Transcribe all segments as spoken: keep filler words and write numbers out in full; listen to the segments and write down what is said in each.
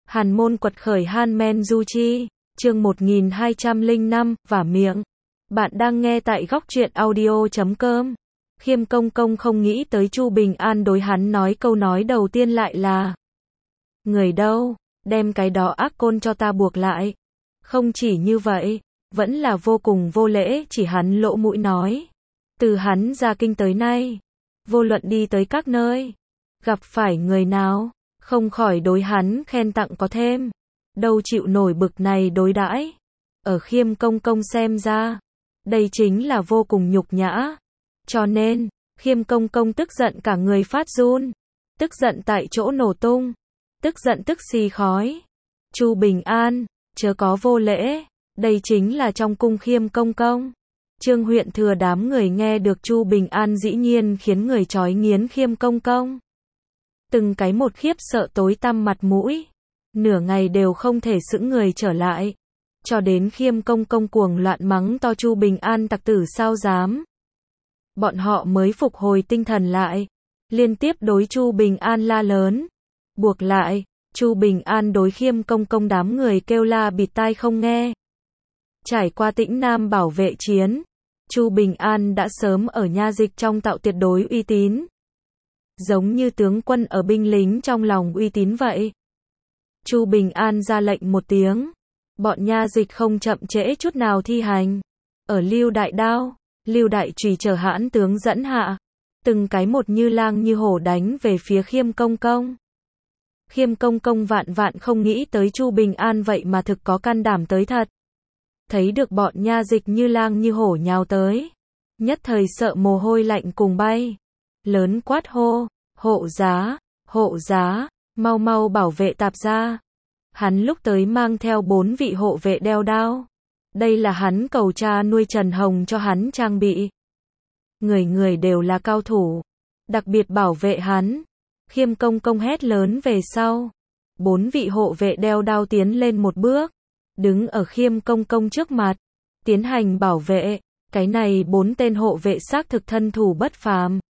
Hàn môn quật khởi Han Men Du Chi, chương một nghìn hai trăm lẻ năm, vả miệng. Bạn đang nghe tại góc truyện audio chấm com. Khiêm Công Công không nghĩ tới Chu Bình An đối hắn nói câu nói đầu tiên lại là: người đâu, đem cái đó ác côn cho ta buộc lại. Không chỉ như vậy, vẫn là vô cùng vô lễ chỉ hắn lỗ mũi nói. Từ hắn ra kinh tới nay, vô luận đi tới các nơi, gặp phải người nào, không khỏi đối hắn khen tặng có thêm. Đâu chịu nổi bực này đối đãi. Ở Khiêm Công Công xem ra, đây chính là vô cùng nhục nhã. Cho nên, Khiêm Công Công tức giận cả người phát run. Tức giận tại chỗ nổ tung. Tức giận tức xì khói. Chu Bình An, chớ có vô lễ. Đây chính là trong cung Khiêm Công Công. Trương huyện thừa đám người nghe được Chu Bình An dĩ nhiên khiến người chói nghiến Khiêm Công Công. Từng cái một khiếp sợ tối tăm mặt mũi. Nửa ngày đều không thể sững người trở lại. Cho đến Khiêm Công Công cuồng loạn mắng to Chu Bình An tặc tử sao dám. Bọn họ mới phục hồi tinh thần lại. Liên tiếp đối Chu Bình An la lớn. Buộc lại, Chu Bình An đối Khiêm Công Công đám người kêu la bịt tai không nghe. Trải qua Tĩnh Nam bảo vệ chiến, Chu Bình An đã sớm ở nha dịch trong tạo tuyệt đối uy tín. Giống như tướng quân ở binh lính trong lòng uy tín vậy. Chu Bình An ra lệnh một tiếng, bọn nha dịch không chậm trễ chút nào thi hành. Ở Lưu Đại Đao, Lưu Đại Chùy chờ hãn tướng dẫn hạ, từng cái một như lang như hổ đánh về phía Khiêm Công Công. Khiêm Công Công vạn vạn không nghĩ tới Chu Bình An vậy mà thực có can đảm tới thật. Thấy được bọn nha dịch như lang như hổ nhào tới, nhất thời sợ mồ hôi lạnh cùng bay. Lớn quát hô, hộ giá, hộ giá, mau mau bảo vệ tạp gia. Hắn lúc tới mang theo bốn vị hộ vệ đeo đao. Đây là hắn cầu cha nuôi Trần Hồng cho hắn trang bị. Người người đều là cao thủ, đặc biệt bảo vệ hắn. Khiêm Công Công hét lớn về sau. Bốn vị hộ vệ đeo đao tiến lên một bước, đứng ở Khiêm Công Công trước mặt, tiến hành bảo vệ. Cái này bốn tên hộ vệ xác thực thân thủ bất phàm.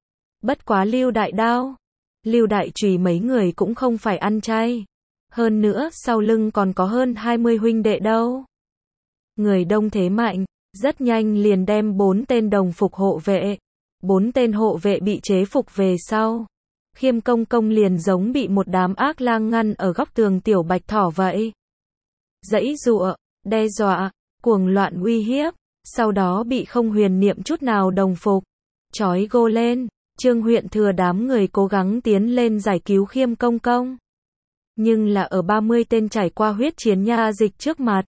Bất quá Lưu Đại Đao, Lưu Đại Chùy mấy người cũng không phải ăn chay. Hơn nữa sau lưng còn có hơn hai mươi huynh đệ đâu. Người đông thế mạnh, rất nhanh liền đem bốn tên đồng phục hộ vệ. Bốn tên hộ vệ bị chế phục về sau. Khiêm Công Công liền giống bị một đám ác lang ngăn ở góc tường tiểu bạch thỏ vậy. Giãy giụa, đe dọa, cuồng loạn uy hiếp, sau đó bị không huyền niệm chút nào đồng phục. Chói gô lên. Trương huyện thừa đám người cố gắng tiến lên giải cứu Khiêm Công Công. Nhưng là ở ba mươi tên trải qua huyết chiến nha dịch trước mặt.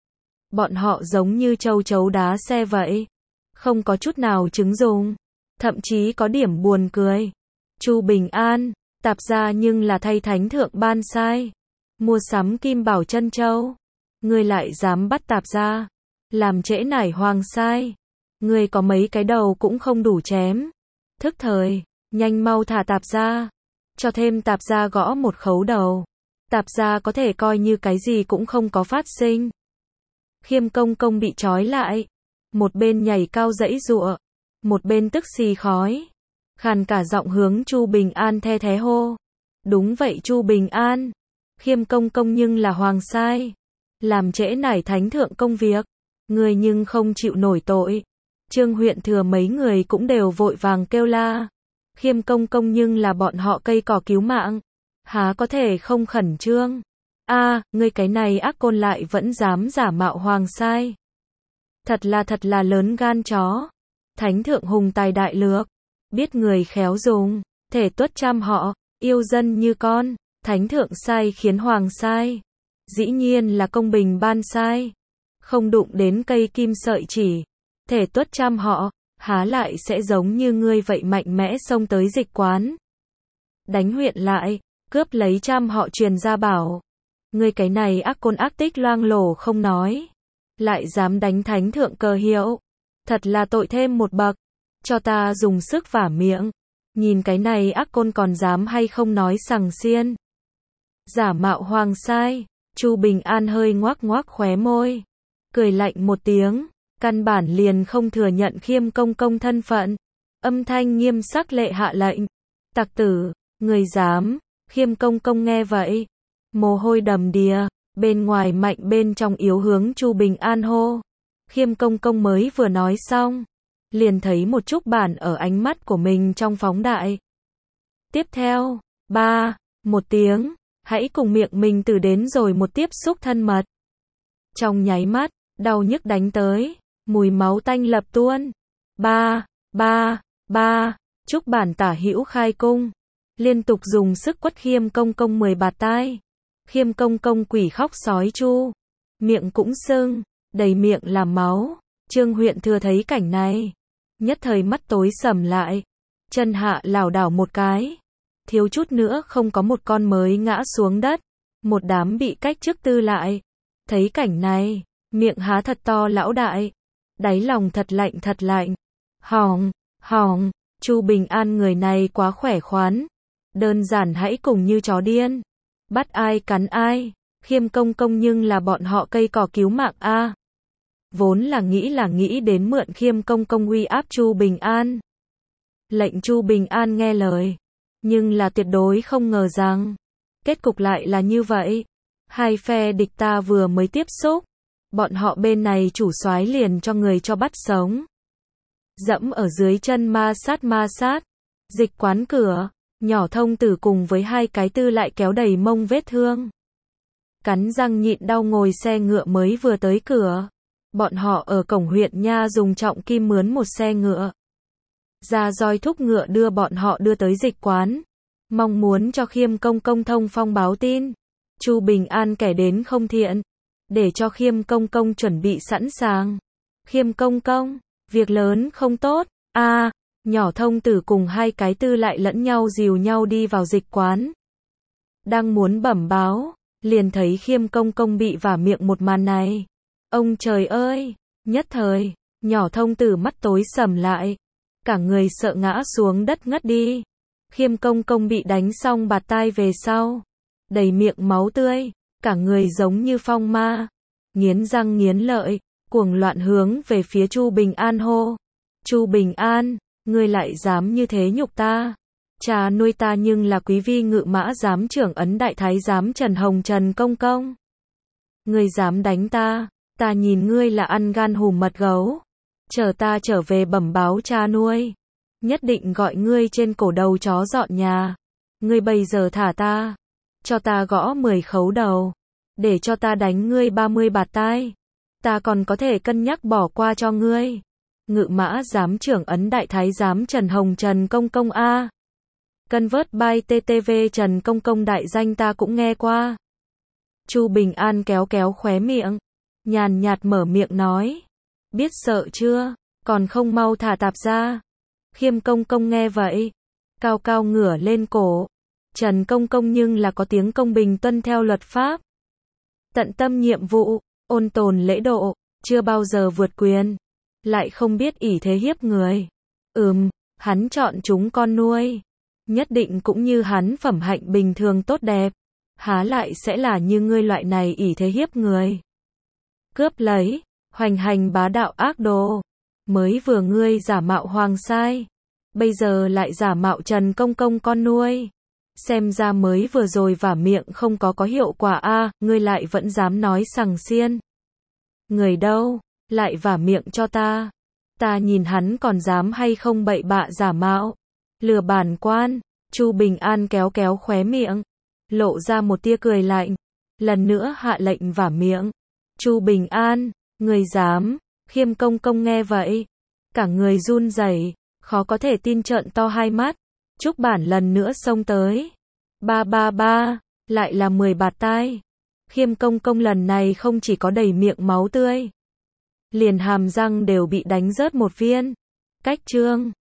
Bọn họ giống như châu chấu đá xe vậy. Không có chút nào chứng dùng. Thậm chí có điểm buồn cười. Chu Bình An, tạp gia nhưng là thay thánh thượng ban sai. Mua sắm kim bảo chân châu. Ngươi lại dám bắt tạp gia. Làm trễ nải hoàng sai. Ngươi có mấy cái đầu cũng không đủ chém. Thức thời, nhanh mau thả tạp gia. Cho thêm tạp gia gõ một khấu đầu. Tạp gia có thể coi như cái gì cũng không có phát sinh. Khiêm Công Công bị trói lại. Một bên nhảy cao giãy giụa. Một bên tức xì khói. Khàn cả giọng hướng Chu Bình An the thé hô. Đúng vậy Chu Bình An. Khiêm Công Công nhưng là hoàng sai. Làm trễ nải thánh thượng công việc. Người nhưng không chịu nổi tội. Trương huyện thừa mấy người cũng đều vội vàng kêu la. Khiêm Công Công nhưng là bọn họ cây cỏ cứu mạng. Há có thể không khẩn trương. A, à, ngươi cái này ác côn lại vẫn dám giả mạo hoàng sai. Thật là thật là lớn gan chó. Thánh thượng hùng tài đại lược. Biết người khéo dùng. Thể tuất trăm họ. Yêu dân như con. Thánh thượng sai khiến hoàng sai. Dĩ nhiên là công bình ban sai. Không đụng đến cây kim sợi chỉ. Thể tuất trăm họ, há lại sẽ giống như ngươi vậy mạnh mẽ xông tới dịch quán. Đánh huyện lại, cướp lấy trăm họ truyền ra bảo. Ngươi cái này ác côn ác tích loang lổ không nói. Lại dám đánh thánh thượng cờ hiệu. Thật là tội thêm một bậc. Cho ta dùng sức vả miệng. Nhìn cái này ác côn còn dám hay không nói sằng xiên. Giả mạo hoàng sai. Chu Bình An hơi ngoác ngoác khóe môi. Cười lạnh một tiếng. Căn bản liền không thừa nhận Khiêm Công Công thân phận. Âm thanh nghiêm sắc lệ hạ lệnh. Tặc tử, người dám. Khiêm Công Công nghe vậy. mồ hôi đầm đìa, bên ngoài mạnh bên trong yếu hướng Chu Bình An hô. Khiêm Công Công mới vừa nói xong, liền thấy một Trúc Bản ở ánh mắt của mình trong phóng đại. Tiếp theo, ba, một tiếng, hãy cùng miệng mình từ đến rồi một tiếp xúc thân mật. Trong nháy mắt, đau nhức đánh tới, mùi máu tanh lập tuôn. Ba, ba, ba, Trúc Bản tả hữu khai cung, liên tục dùng sức quất Khiêm Công Công mười bạt tai. Khiêm Công Công quỷ khóc sói chu, miệng cũng sưng, đầy miệng là máu. Trương Huyện Thừa thấy cảnh này, nhất thời mắt tối sầm lại, chân hạ lảo đảo một cái, thiếu chút nữa không có một con mới ngã xuống đất, một đám bị cách chức tư lại. Thấy cảnh này, miệng há thật to lão đại, đáy lòng thật lạnh thật lạnh. Hỏng, hỏng, Chu Bình An người này quá khỏe khoắn, đơn giản hãy cùng như chó điên, bắt ai cắn ai. Khiêm Công Công nhưng là bọn họ cây cỏ cứu mạng a. Vốn là nghĩ là nghĩ đến mượn Khiêm Công Công uy áp Chu Bình An, lệnh Chu Bình An nghe lời, nhưng là tuyệt đối không ngờ rằng kết cục lại là như vậy. Hai phe địch ta vừa mới tiếp xúc, bọn họ bên này chủ soái liền cho người cho bắt sống, dẫm ở dưới chân ma sát ma sát. Dịch quán cửa, Nhỏ Thông Tử cùng với hai cái tư lại kéo đầy mông vết thương, cắn răng nhịn đau ngồi xe ngựa mới vừa tới cửa. Bọn họ ở cổng huyện nha dùng trọng kim mướn một xe ngựa, ra roi thúc ngựa đưa bọn họ đưa tới dịch quán, mong muốn cho Khiêm Công Công thông phong báo tin. Chu Bình An kẻ đến không thiện, để cho Khiêm Công Công chuẩn bị sẵn sàng. Khiêm Công Công, việc lớn không tốt. A, à, Nhỏ Thông Tử cùng hai cái tư lại lẫn nhau dìu nhau đi vào dịch quán, đang muốn bẩm báo, liền thấy Khiêm Công Công bị vả miệng một màn này. Ông trời ơi, nhất thời, Nhỏ Thông Tử mắt tối sầm lại, cả người sợ ngã xuống đất ngất đi. Khiêm Công Công bị đánh xong bạt tai về sau, đầy miệng máu tươi, cả người giống như phong ma, nghiến răng nghiến lợi, cuồng loạn hướng về phía Chu Bình An hô. Chu Bình An, ngươi lại dám như thế nhục ta? Cha nuôi ta nhưng là quý vi ngự mã giám trưởng ấn đại thái giám Trần Hồng Trần Công Công. Ngươi dám đánh ta, ta nhìn ngươi là ăn gan hùm mật gấu. Chờ ta trở về bẩm báo cha nuôi, nhất định gọi ngươi trên cổ đầu chó dọn nhà. Ngươi bây giờ thả ta, cho ta gõ mười khấu đầu, để cho ta đánh ngươi ba mươi bạt tai, ta còn có thể cân nhắc bỏ qua cho ngươi. Ngự mã giám trưởng ấn đại thái giám Trần Hồng Trần Công Công a. Convert by tê tê vê Trần Công Công đại danh ta cũng nghe qua. Chu Bình An kéo kéo khóe miệng, nhàn nhạt mở miệng nói, biết sợ chưa, còn không mau thả tạp ra. Khiêm Công Công nghe vậy, cao cao ngửa lên cổ. Trần Công Công nhưng là có tiếng công bình tuân theo luật pháp, tận tâm nhiệm vụ, ôn tồn lễ độ, chưa bao giờ vượt quyền, lại không biết ỷ thế hiếp người. Ừm, hắn chọn chúng con nuôi, nhất định cũng như hắn phẩm hạnh bình thường tốt đẹp, há lại sẽ là như ngươi loại này ỷ thế hiếp người, cướp lấy, hoành hành bá đạo ác đồ. Mới vừa ngươi giả mạo hoàng sai, bây giờ lại giả mạo Trần Công Công con nuôi. Xem ra mới vừa rồi vả miệng không có có hiệu quả a, à, ngươi lại vẫn dám nói sằng xiên. Người đâu, lại vả miệng cho ta. Ta nhìn hắn còn dám hay không bậy bạ giả mạo, lừa bản quan. Chu Bình An kéo kéo khóe miệng, lộ ra một tia cười lạnh, lần nữa hạ lệnh vả miệng. Chu Bình An, người dám? Khiêm Công Công nghe vậy, cả người run rẩy, khó có thể tin trợn to hai mắt. Trúc Bản lần nữa xông tới. Ba ba ba, lại là mười bạt tai. Khiêm Công Công lần này không chỉ có đầy miệng máu tươi, liền hàm răng đều bị đánh rớt một viên. Cách chương